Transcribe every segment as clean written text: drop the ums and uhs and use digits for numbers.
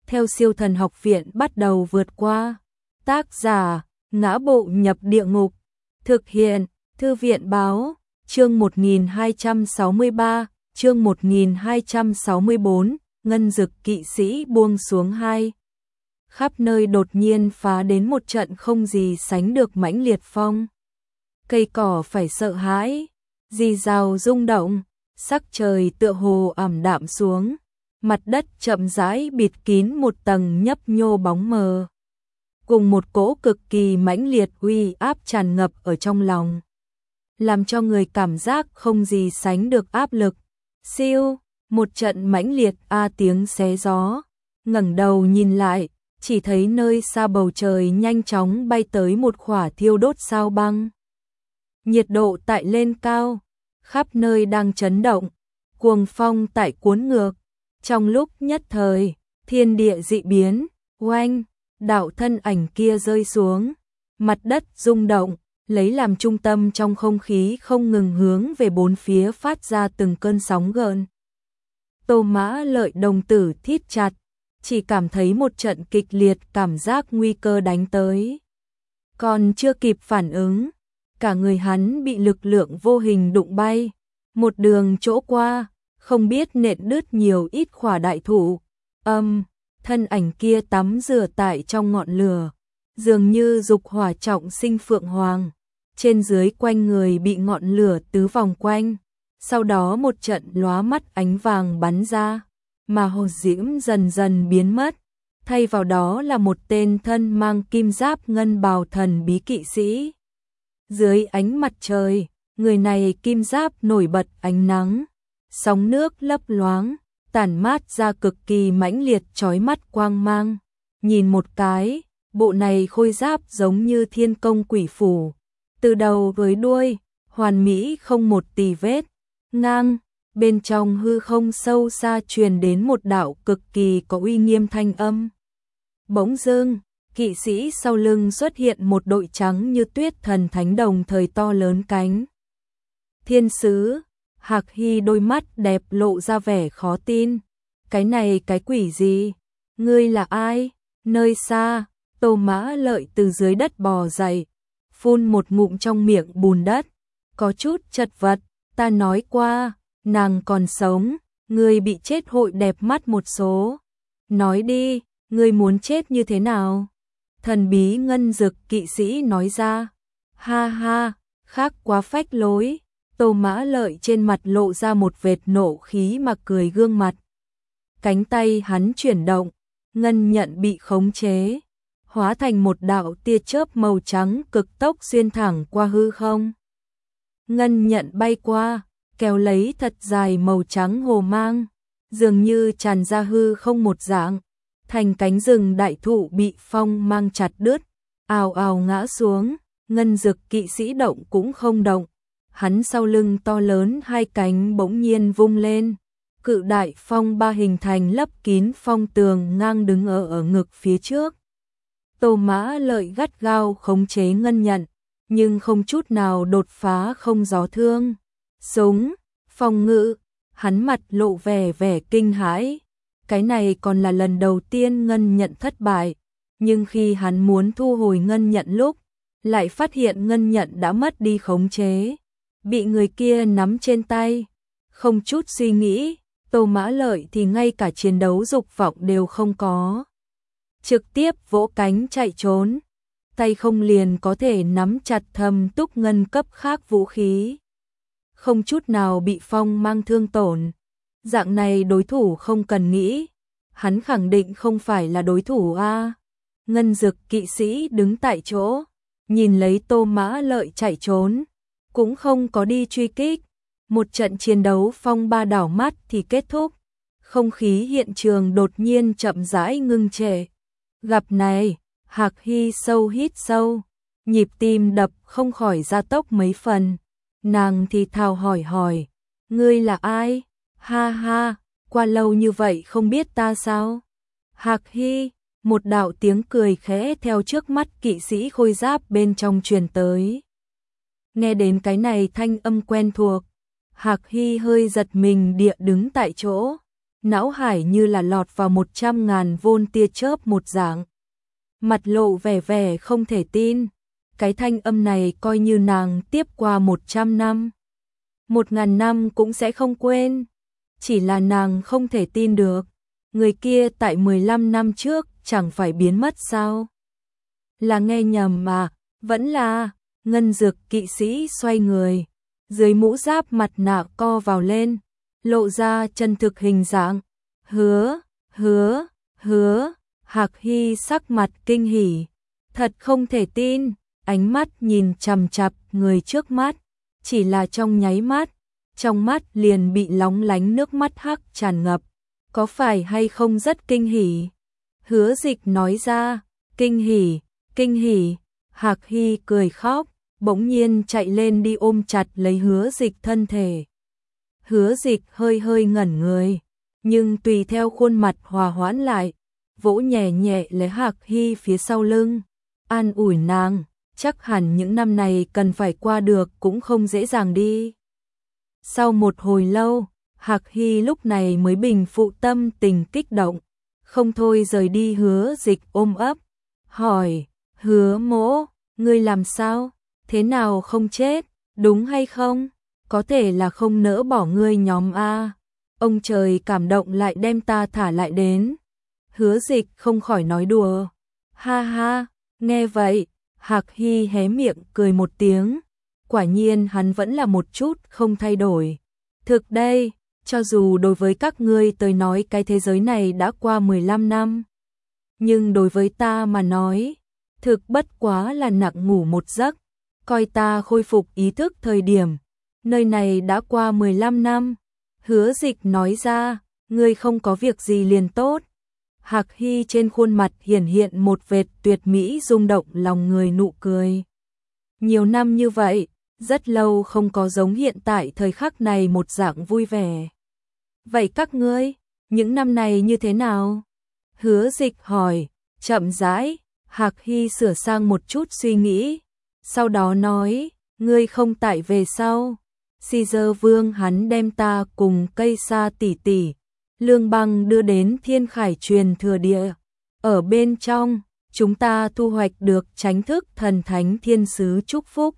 theo Siêu Thần Học Viện bắt đầu vượt qua. Tác giả: Ngã Bộ Nhập Địa Ngục. Thực hiện: Thư viện báo. Chương 1263, chương 1264, Ngân Dực Kỵ Sĩ buông xuống 2. Khắp nơi đột nhiên phá đến một trận không gì sánh được mãnh liệt phong. Cây cỏ phải sợ hãi, rì rào rung động, sắc trời tựa hồ ảm đạm xuống, mặt đất chậm rãi bịt kín một tầng nhấp nhô bóng mờ. Cùng một cỗ cực kỳ mãnh liệt uy áp tràn ngập ở trong lòng, làm cho người cảm giác không gì sánh được áp lực. Siêu, một trận mãnh liệt tiếng xé gió, ngẩng đầu nhìn lại, chỉ thấy nơi xa bầu trời nhanh chóng bay tới một khỏa thiêu đốt sao băng. Nhiệt độ tại lên cao, khắp nơi đang chấn động, cuồng phong tại cuốn ngược. Trong lúc nhất thời, thiên địa dị biến, oanh, đạo thân ảnh kia rơi xuống, mặt đất rung động, lấy làm trung tâm trong không khí không ngừng hướng về bốn phía phát ra từng cơn sóng gợn. Tô Mã Lợi đồng tử thít chặt, chỉ cảm thấy một trận kịch liệt cảm giác nguy cơ đánh tới. Còn chưa kịp phản ứng, cả người hắn bị lực lượng vô hình đụng bay, một đường chỗ qua, không biết nện đứt nhiều ít khỏa đại thụ. Thân ảnh kia tắm rửa tại trong ngọn lửa, dường như dục hỏa trọng sinh phượng hoàng, trên dưới quanh người bị ngọn lửa tứ vòng quanh, sau đó một trận lóa mắt ánh vàng bắn ra, mà hồ diễm dần dần biến mất, thay vào đó là một tên thân mang kim giáp ngân bào thần bí kỵ sĩ. Dưới ánh mặt trời, người này kim giáp nổi bật ánh nắng, sóng nước lấp loáng, tản mát ra cực kỳ mãnh liệt chói mắt quang mang. Nhìn một cái, bộ này khôi giáp giống như thiên công quỷ phủ, từ đầu với đuôi, hoàn mỹ không một tì vết. Ngang, bên trong hư không sâu xa truyền đến một đạo cực kỳ có uy nghiêm thanh âm. Bỗng dưng, kỵ sĩ sau lưng xuất hiện một đội trắng như tuyết thần thánh đồng thời to lớn cánh. Thiên sứ, Hạc Hy đôi mắt đẹp lộ ra vẻ khó tin. Cái này cái quỷ gì? Ngươi là ai? Nơi xa, Tô Mã Lợi từ dưới đất bò dậy, phun một ngụm trong miệng bùn đất, có chút chật vật. Ta nói qua, nàng còn sống, ngươi bị chết hội đẹp mắt một số. Nói đi, ngươi muốn chết như thế nào? Thần bí ngân dực kỵ sĩ nói ra. Ha ha, khác quá phách lối. Tô Mã Lợi trên mặt lộ ra một vệt nộ khí mà cười gương mặt. Cánh tay hắn chuyển động, ngân nhận bị khống chế, hóa thành một đạo tia chớp màu trắng cực tốc xuyên thẳng qua hư không. Ngân nhận bay qua, kéo lấy thật dài màu trắng hồ mang, dường như tràn ra hư không một dạng, thành cánh rừng đại thụ bị phong mang chặt đứt, ào ào ngã xuống. Ngân dực kỵ sĩ động cũng không động, hắn sau lưng to lớn hai cánh bỗng nhiên vung lên, cự đại phong ba hình thành lấp kín phong tường ngang đứng ở ngực phía trước. Tô Mã Lợi gắt gao khống chế ngân nhận, nhưng không chút nào đột phá không gió thương. Súng, phòng ngự, hắn mặt lộ vẻ kinh hãi. Cái này còn là lần đầu tiên ngân nhận thất bại, nhưng khi hắn muốn thu hồi ngân nhận lúc, lại phát hiện ngân nhận đã mất đi khống chế, bị người kia nắm trên tay. Không chút suy nghĩ, Tô Mã Lợi thì ngay cả chiến đấu dục vọng đều không có, trực tiếp vỗ cánh chạy trốn, tay không liền có thể nắm chặt Thâm Túc Ngân cấp khác vũ khí, không chút nào bị phong mang thương tổn. Dạng này đối thủ không cần nghĩ, hắn khẳng định không phải là đối thủ a. Ngân dực kỵ sĩ đứng tại chỗ, nhìn lấy Tô Mã Lợi chạy trốn, cũng không có đi truy kích. Một trận chiến đấu phong ba đảo mắt thì kết thúc, không khí hiện trường đột nhiên chậm rãi ngưng trệ. Gặp này, Hạc Hy sâu hít sâu, nhịp tim đập không khỏi gia tốc mấy phần. Nàng thì thào hỏi, ngươi là ai? Ha ha, qua lâu như vậy không biết ta sao? Hạc Hy, một đạo tiếng cười khẽ theo trước mắt kỵ sĩ khôi giáp bên trong truyền tới. Nghe đến cái này thanh âm quen thuộc, Hạc Hy hơi giật mình địa đứng tại chỗ, não hải như là lọt vào 100.000 vôn tia chớp một dạng. Mặt lộ vẻ vẻ không thể tin, cái thanh âm này coi như nàng tiếp qua 100 năm. 1000 năm cũng sẽ không quên, chỉ là nàng không thể tin được, người kia tại 15 năm trước chẳng phải biến mất sao? Là nghe nhầm mà, vẫn là, ngân dực kỵ sĩ xoay người, dưới mũ giáp mặt nạ co vào lên, lộ ra chân thực hình dạng, hứa, Hạc Hy sắc mặt kinh hỉ, thật không thể tin, ánh mắt nhìn chằm chằm người trước mắt, chỉ là trong nháy mắt, trong mắt liền bị lóng lánh nước mắt hắc tràn ngập, có phải hay không rất kinh hỉ? Hứa Dịch nói ra, kinh hỉ, Hạc Hy cười khóc, bỗng nhiên chạy lên đi ôm chặt lấy Hứa Dịch thân thể. Hứa Dịch hơi ngẩn người, nhưng tùy theo khuôn mặt hòa hoãn lại, vỗ nhẹ nhẹ lấy Hạc Hy phía sau lưng, an ủi nàng, chắc hẳn những năm này cần phải qua được cũng không dễ dàng đi. Sau một hồi lâu, Hạc Hy lúc này mới bình phục tâm tình kích động, không thôi rời đi Hứa Dịch ôm ấp, hỏi, Hứa Mỗ, ngươi làm sao, thế nào không chết, đúng hay không, có thể là không nỡ bỏ ngươi nhóm a. Ông trời cảm động lại đem ta thả lại đến. Hứa Dịch không khỏi nói đùa, ha ha, nghe vậy, Hạc Hy hé miệng cười một tiếng, quả nhiên hắn vẫn là một chút không thay đổi. Thực đây, cho dù đối với các ngươi tới nói cái thế giới này đã qua 15 năm, nhưng đối với ta mà nói, thực bất quá là nặng ngủ một giấc, coi ta khôi phục ý thức thời điểm, nơi này đã qua 15 năm. Hứa Dịch nói ra, ngươi không có việc gì liền tốt. Hạc Hy trên khuôn mặt hiện một vệt tuyệt mỹ rung động lòng người nụ cười. Nhiều năm như vậy, rất lâu không có giống hiện tại thời khắc này một dạng vui vẻ. Vậy các ngươi, những năm này như thế nào? Hứa Dịch hỏi, chậm rãi, Hạc Hy sửa sang một chút suy nghĩ, sau đó nói, ngươi không tại về sau. Caesar Vương hắn đem ta cùng Cây Sa tỷ tỷ, Lương Băng đưa đến Thiên Khải truyền thừa địa. Ở bên trong, chúng ta thu hoạch được chánh thức thần thánh thiên sứ chúc phúc.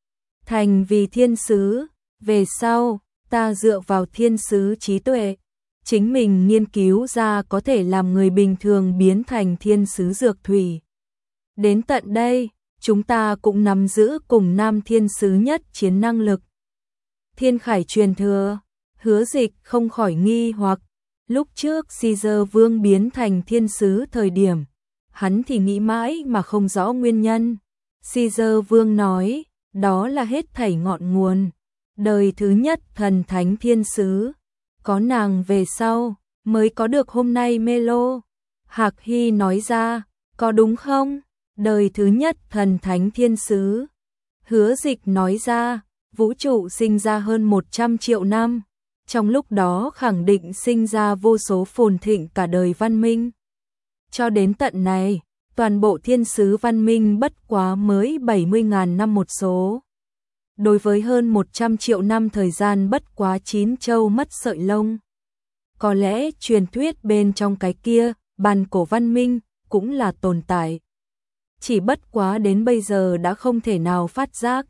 Thành vì thiên sứ, về sau, ta dựa vào thiên sứ trí tuệ, chính mình nghiên cứu ra có thể làm người bình thường biến thành thiên sứ dược thủy. Đến tận đây, chúng ta cũng nắm giữ cùng nam thiên sứ nhất chiến năng lực. Thiên Khải truyền thừa, Hứa Dịch không khỏi nghi hoặc, lúc trước Caesar Vương biến thành thiên sứ thời điểm, hắn thì nghĩ mãi mà không rõ nguyên nhân. Caesar Vương nói, đó là hết thảy ngọn nguồn, đời thứ nhất thần thánh thiên sứ, có nàng về sau, mới có được hôm nay Melo. Hạc Hy nói ra, có đúng không? Đời thứ nhất thần thánh thiên sứ. Hứa Dịch nói ra, vũ trụ sinh ra hơn 100 triệu năm, trong lúc đó khẳng định sinh ra vô số phồn thịnh cả đời văn minh. Cho đến tận này, toàn bộ thiên sứ văn minh bất quá mới 70.000 năm một số. Đối với hơn 100 triệu năm thời gian bất quá 9 châu mất sợi lông. Có lẽ truyền thuyết bên trong cái kia, bàn cổ văn minh, cũng là tồn tại. Chỉ bất quá đến bây giờ đã không thể nào phát giác.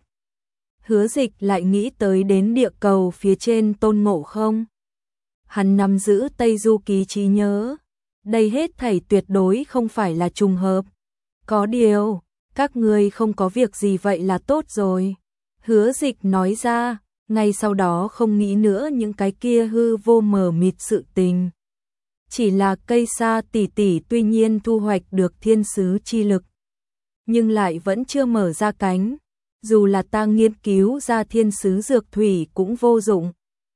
Hứa Dịch lại nghĩ tới đến địa cầu phía trên Tôn Ngộ Không. Hắn nắm giữ Tây Du Ký trí nhớ. Đây hết thảy tuyệt đối không phải là trùng hợp. Có điều, các ngươi không có việc gì vậy là tốt rồi. Hứa Dịch nói ra, ngay sau đó không nghĩ nữa những cái kia hư vô mờ mịt sự tình. Chỉ là Cây Sa tỷ tỷ tuy nhiên thu hoạch được thiên sứ chi lực, nhưng lại vẫn chưa mở ra cánh. Dù là ta nghiên cứu ra thiên sứ dược thủy cũng vô dụng.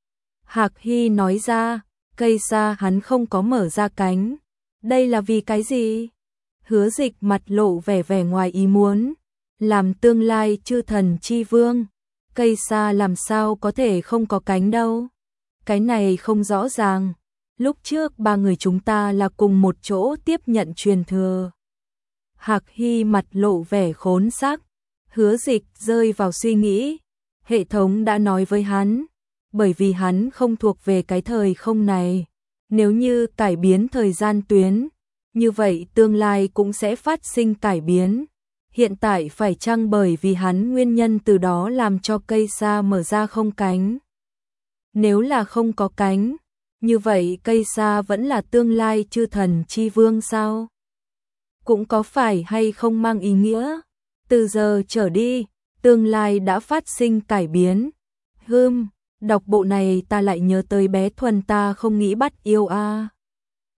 Hạc Hy nói ra, Cây Sa hắn không có mở ra cánh. Đây là vì cái gì? Hứa Dịch mặt lộ vẻ ngoài ý muốn. Làm tương lai chư thần chi vương, Cây Sa làm sao có thể không có cánh đâu? Cái này không rõ ràng. Lúc trước ba người chúng ta là cùng một chỗ tiếp nhận truyền thừa. Hạc Hy mặt lộ vẻ khốn xác. Hứa Dịch rơi vào suy nghĩ. Hệ thống đã nói với hắn, bởi vì hắn không thuộc về cái thời không này, Nếu như cải biến thời gian tuyến, như vậy tương lai cũng sẽ phát sinh cải biến. Hiện tại phải chăng bởi vì hắn nguyên nhân từ đó làm cho cây sa mở ra không cánh? Nếu là không có cánh, như vậy cây sa vẫn là tương lai chư thần chi vương sao? Cũng có phải hay không mang ý nghĩa, từ giờ trở đi, tương lai đã phát sinh cải biến. Đọc bộ này ta lại nhớ tới bé Thuần ta không nghĩ bắt yêu a.